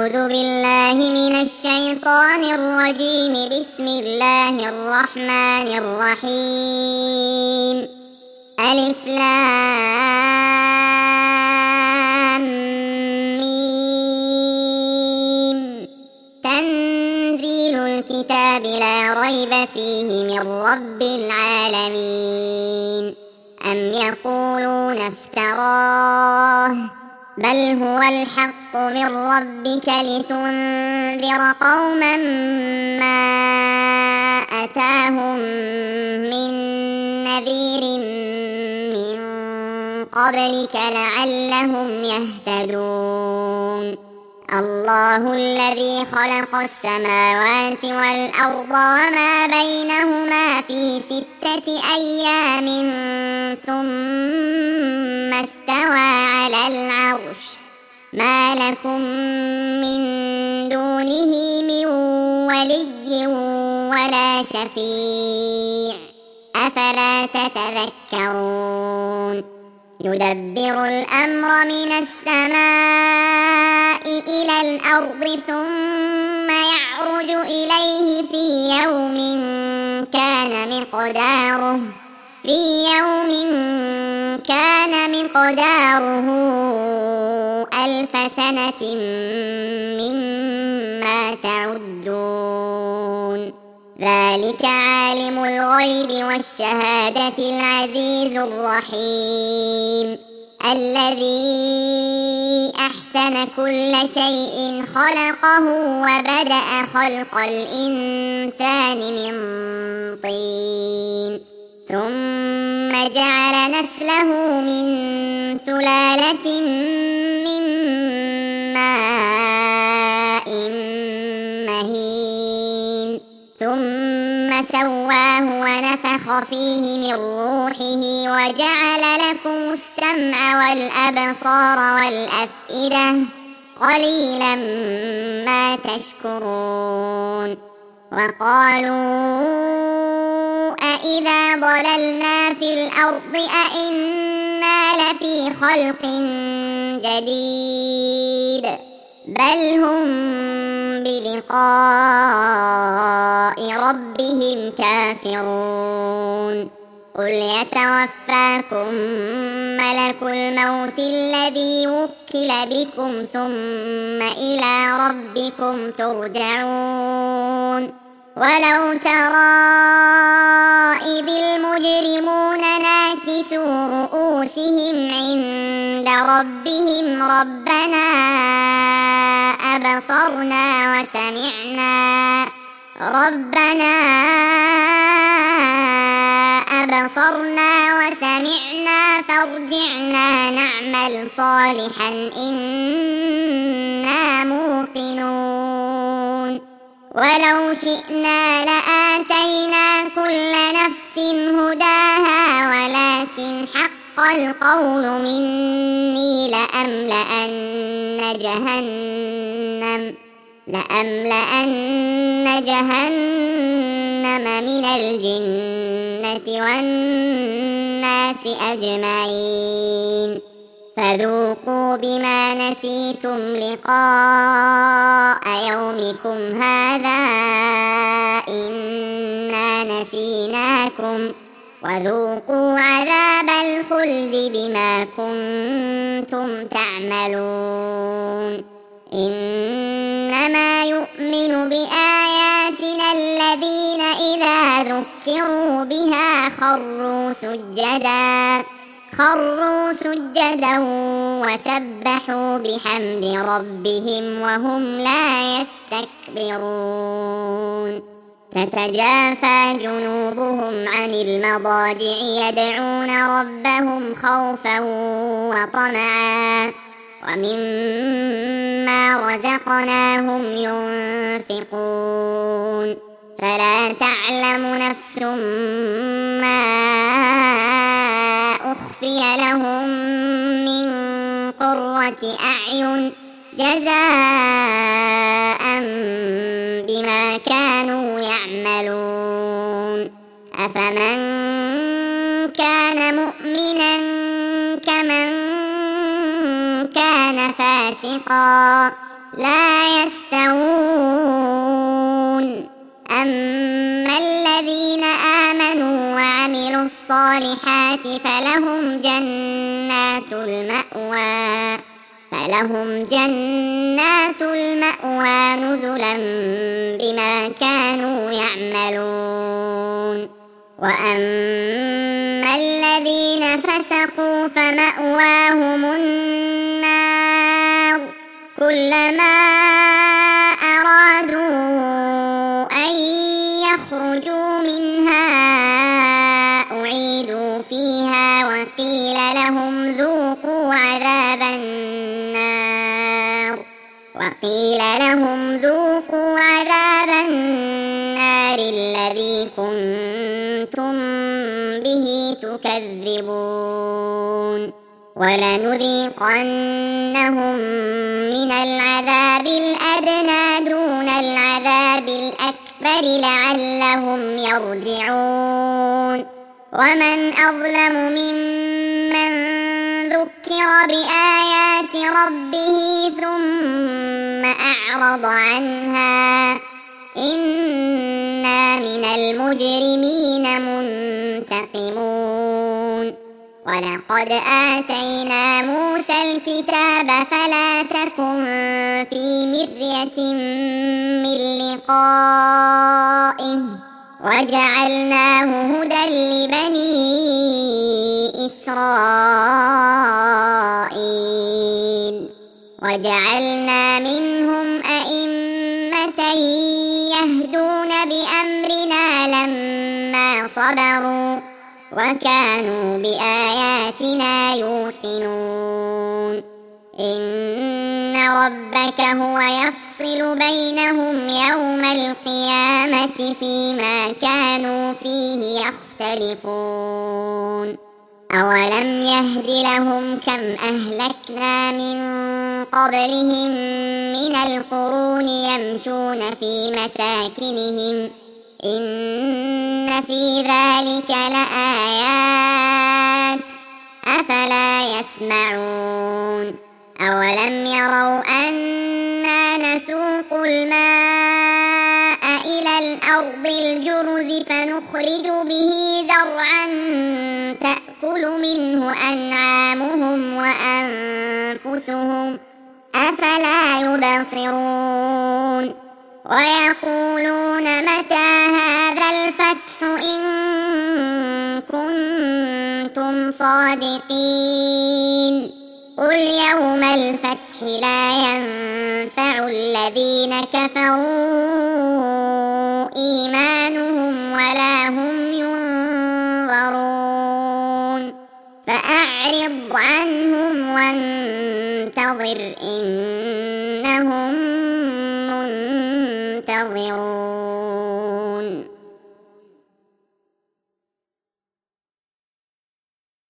أعوذ بالله من الشيطان الرجيم. بسم الله الرحمن الرحيم. ألف لام ميم. تنزيل الكتاب لا ريب فيه من رب العالمين. أم يقولون افتراه بل هو الحق من ربك لتنذر قوما ما أتاهم من نذير من قبلك لعلهم يهتدون. الله الذي خلق السماوات والأرض وما بينهما في 6 أيام ثم استوى على العرش. ما لكم من دونه من ولي ولا شفيع أفلا تتذكرون. يدبر الأمر من السماء إلى الأرض ثم يعرج إليه في يوم كان مقداره 1000 سنة مما تعدون. ذلك عالم الغيب والشهادة العزيز الرحيم الذي أحسن كل شيء خلقه وبدأ خلق الإنسان من طين ثم جعل نسله من سلالة من ماء مهين ثم سواه ونفخ فيه من روحه وجعل لكم السمع والأبصار والأفئدة قليلا ما تشكرون. وقالوا أإذا ضللنا في الأرض أإنا لفي خلق جديد بل هم بلقاء ربهم كافرون. قل يتوفاكم ملك الموت الذي وكل بكم ثم إلى ربكم ترجعون. ولو ترى إذ المجرمون ناكسوا رؤوسهم عند ربهم ربنا أبصرنا وسمعنا فارجعنا نعمل صالحا إنا موقنون. ولو شئنا لآتينا كل نفس هداها ولكن حق القول مني لأملأن جهنم من الجنة والناس أجمعين. فذوقوا بما نسيتم لقاء يومكم هذا إنا نسيناكم وذوقوا عذاب الخلد بما كنتم تعملون. إنما يؤمن بآياتنا الذين إذا ذكروا بها خروا سجدا وسبحوا بحمد ربهم وهم لا يستكبرون. تتجافى جنوبهم عن المضاجع يدعون ربهم خوفا وطمعا ومما رزقناهم ينفقون. فلا تعلم نفس ما أخفي لهم من قرة أعين جزاء بما كانوا يعملون. أفمن كان مؤمنا كمن كان فاسقا لا يستوون. أما الذين آمنوا وعملوا الصالحات فلهم جنات المأوى نزلا بما كانوا يعملون. وأما الذين فسقوا فمأواهم النار كلما أرادوا أن يخرجوا منها أعيدوا فيها وقيل لهم ذوقوا عذاب النار الذي كنتم به تكذبون. ولنذيقنهم من العذاب الأدنى دون العذاب الأكبر لعلهم يرجعون. ومن أظلم ممن ذكر بآيات ربه ثم أعرض عنها إنا من المجرمين منتقمون. ولقد آتينا موسى الكتاب فلا تكن في مرية من لقائه وجعلناه هدى لبني إسرائيل. وجعلنا منهم أئمة يهدون بأمرنا لما صبروا وكانوا بآياتنا يوقنون. إن ربك هو يفصل بينهم يوم القيامة فيما كانوا فيه يختلفون. أولم يهد لهم كم أهلكنا من قبلهم من القرون يمشون في مساكنهم إن في ذلك لآيات أفلا يسمعون. أولم يروا أنا نسوق الماء إلى الأرض الجرز فنخرج به زرعا تأكل منه أنعامهم وأنفسهم أفلا يبصرون. ويقولون متى هذا الفتح إن كنتم صادقين قل يوم الفتح لا ينفع الذين كفروا إيمانهم ولا هم ينظرون. فأعرض عنهم وانتظر إنهم منتظرون.